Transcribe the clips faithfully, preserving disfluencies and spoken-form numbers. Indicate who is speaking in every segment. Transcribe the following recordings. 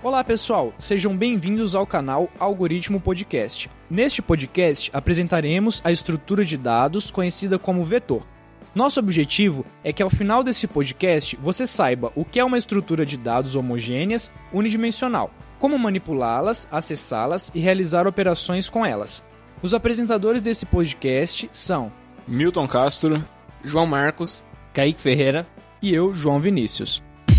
Speaker 1: Olá pessoal, sejam bem-vindos ao canal Algoritmo Podcast. Neste podcast apresentaremos a estrutura de dados conhecida como vetor. Nosso objetivo é que ao final desse podcast você saiba o que é uma estrutura de dados homogêneas unidimensional, como manipulá-las, acessá-las e realizar operações com elas. Os apresentadores desse podcast são
Speaker 2: Milton Castro,
Speaker 3: João Marcos,
Speaker 4: Kaique Ferreira
Speaker 1: e eu, João Vinícius.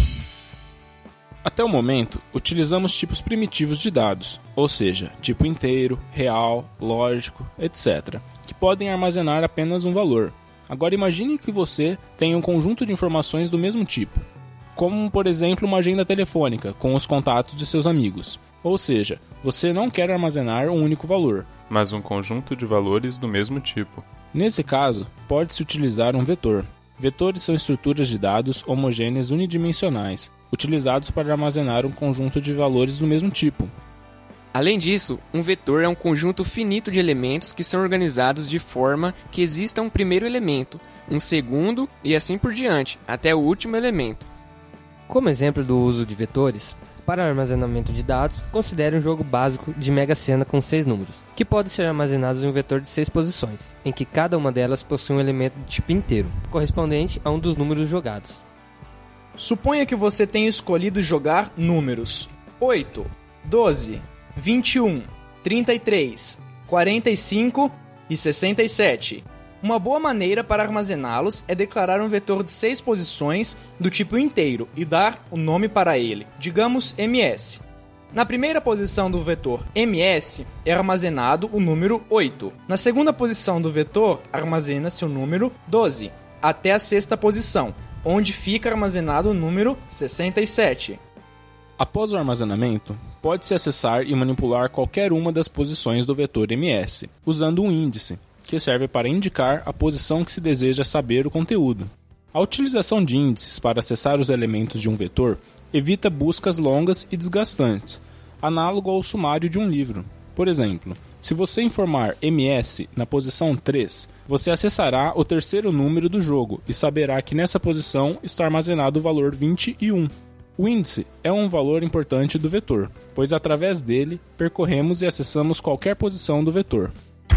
Speaker 2: Até o momento, utilizamos tipos primitivos de dados, ou seja, tipo inteiro, real, lógico, etcétera, que podem armazenar apenas um valor. Agora imagine que você tem um conjunto de informações do mesmo tipo, como por exemplo uma agenda telefônica com os contatos de seus amigos. Ou seja, você não quer armazenar um único valor,
Speaker 5: mas um conjunto de valores do mesmo tipo.
Speaker 2: Nesse caso, pode-se utilizar um vetor. Vetores são estruturas de dados homogêneas unidimensionais, utilizados para armazenar um conjunto de valores do mesmo tipo.
Speaker 3: Além disso, um vetor é um conjunto finito de elementos que são organizados de forma que exista um primeiro elemento, um segundo e assim por diante, até o último elemento.
Speaker 4: Como exemplo do uso de vetores, para armazenamento de dados, considere um jogo básico de Mega Sena com seis números, que pode ser armazenados em um vetor de seis posições, em que cada uma delas possui um elemento de tipo inteiro, correspondente a um dos números jogados.
Speaker 1: Suponha que você tenha escolhido jogar números oito, doze, vinte e um, trinta e três, quarenta e cinco e sessenta e sete. Uma boa maneira para armazená-los é declarar um vetor de seis posições do tipo inteiro e dar o nome para ele, digamos M S. Na primeira posição do vetor M S é armazenado o número oito. Na segunda posição do vetor armazena-se o número doze, até a sexta posição, onde fica armazenado o número sessenta e sete.
Speaker 2: Após o armazenamento, pode-se acessar e manipular qualquer uma das posições do vetor M S, usando um índice, que serve para indicar a posição que se deseja saber o conteúdo. A utilização de índices para acessar os elementos de um vetor evita buscas longas e desgastantes, análogo ao sumário de um livro. Por exemplo, se você informar M S na posição três, você acessará o terceiro número do jogo e saberá que nessa posição está armazenado o valor vinte e um. O índice é um valor importante do vetor, pois através dele percorremos e acessamos qualquer posição do vetor.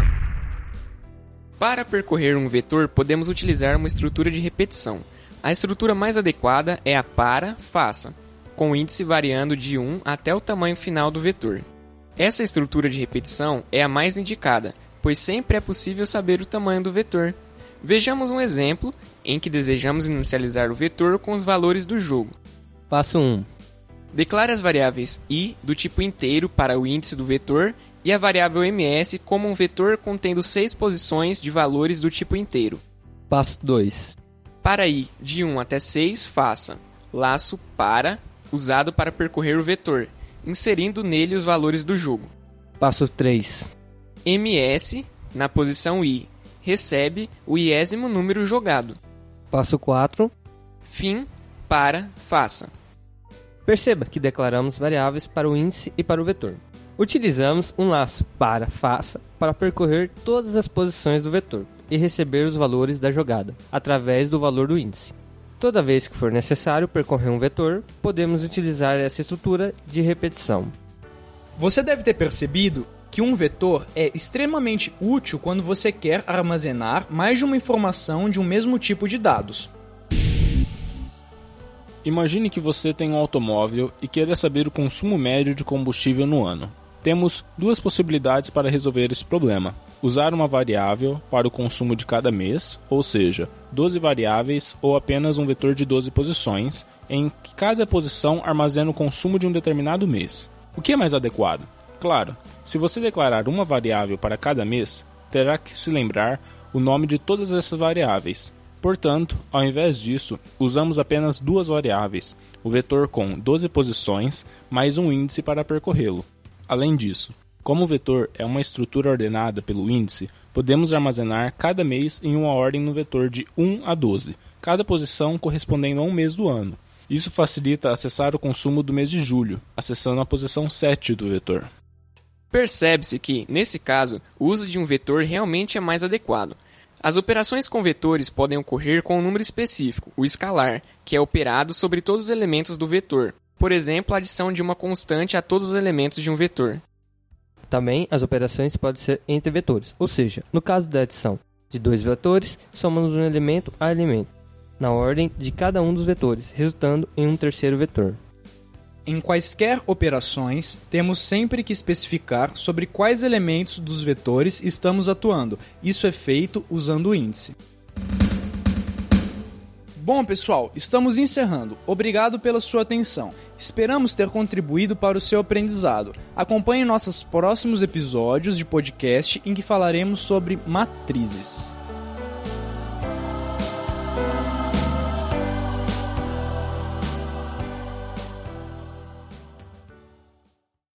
Speaker 3: Para percorrer um vetor, podemos utilizar uma estrutura de repetição. A estrutura mais adequada é a para-faça, com o índice variando de um até o tamanho final do vetor. Essa estrutura de repetição é a mais indicada, pois sempre é possível saber o tamanho do vetor. Vejamos um exemplo em que desejamos inicializar o vetor com os valores do jogo.
Speaker 4: Passo um.
Speaker 3: Declare as variáveis i do tipo inteiro para o índice do vetor e a variável ms como um vetor contendo seis posições de valores do tipo inteiro.
Speaker 4: Passo dois.
Speaker 3: Para i de um até seis, faça laço para, usado para percorrer o vetor, inserindo nele os valores do jogo.
Speaker 4: Passo três.
Speaker 3: ms, na posição i, recebe o iésimo número jogado.
Speaker 4: Passo quatro.
Speaker 3: Fim, para, faça.
Speaker 4: Perceba que declaramos variáveis para o índice e para o vetor. Utilizamos um laço para faça para percorrer todas as posições do vetor e receber os valores da jogada, através do valor do índice. Toda vez que for necessário percorrer um vetor, podemos utilizar essa estrutura de repetição.
Speaker 1: Você deve ter percebido que um vetor é extremamente útil quando você quer armazenar mais de uma informação de um mesmo tipo de dados.
Speaker 2: Imagine que você tem um automóvel e queira saber o consumo médio de combustível no ano. Temos duas possibilidades para resolver esse problema. Usar uma variável para o consumo de cada mês, ou seja, doze variáveis ou apenas um vetor de doze posições, em que cada posição armazena o consumo de um determinado mês. O que é mais adequado? Claro, se você declarar uma variável para cada mês, terá que se lembrar o nome de todas essas variáveis. Portanto, ao invés disso, usamos apenas duas variáveis, o vetor com doze posições mais um índice para percorrê-lo. Além disso, como o vetor é uma estrutura ordenada pelo índice, podemos armazenar cada mês em uma ordem no vetor de um a doze, cada posição correspondendo a um mês do ano. Isso facilita acessar o consumo do mês de julho, acessando a posição sete do vetor.
Speaker 3: Percebe-se que, nesse caso, o uso de um vetor realmente é mais adequado. As operações com vetores podem ocorrer com um número específico, o escalar, que é operado sobre todos os elementos do vetor. Por exemplo, a adição de uma constante a todos os elementos de um vetor.
Speaker 4: Também as operações podem ser entre vetores, ou seja, no caso da adição de dois vetores, somamos um elemento a elemento, na ordem de cada um dos vetores, resultando em um terceiro vetor.
Speaker 1: Em quaisquer operações, temos sempre que especificar sobre quais elementos dos vetores estamos atuando. Isso é feito usando o índice. Bom, pessoal, estamos encerrando. Obrigado pela sua atenção. Esperamos ter contribuído para o seu aprendizado. Acompanhe nossos próximos episódios de podcast em que falaremos sobre matrizes.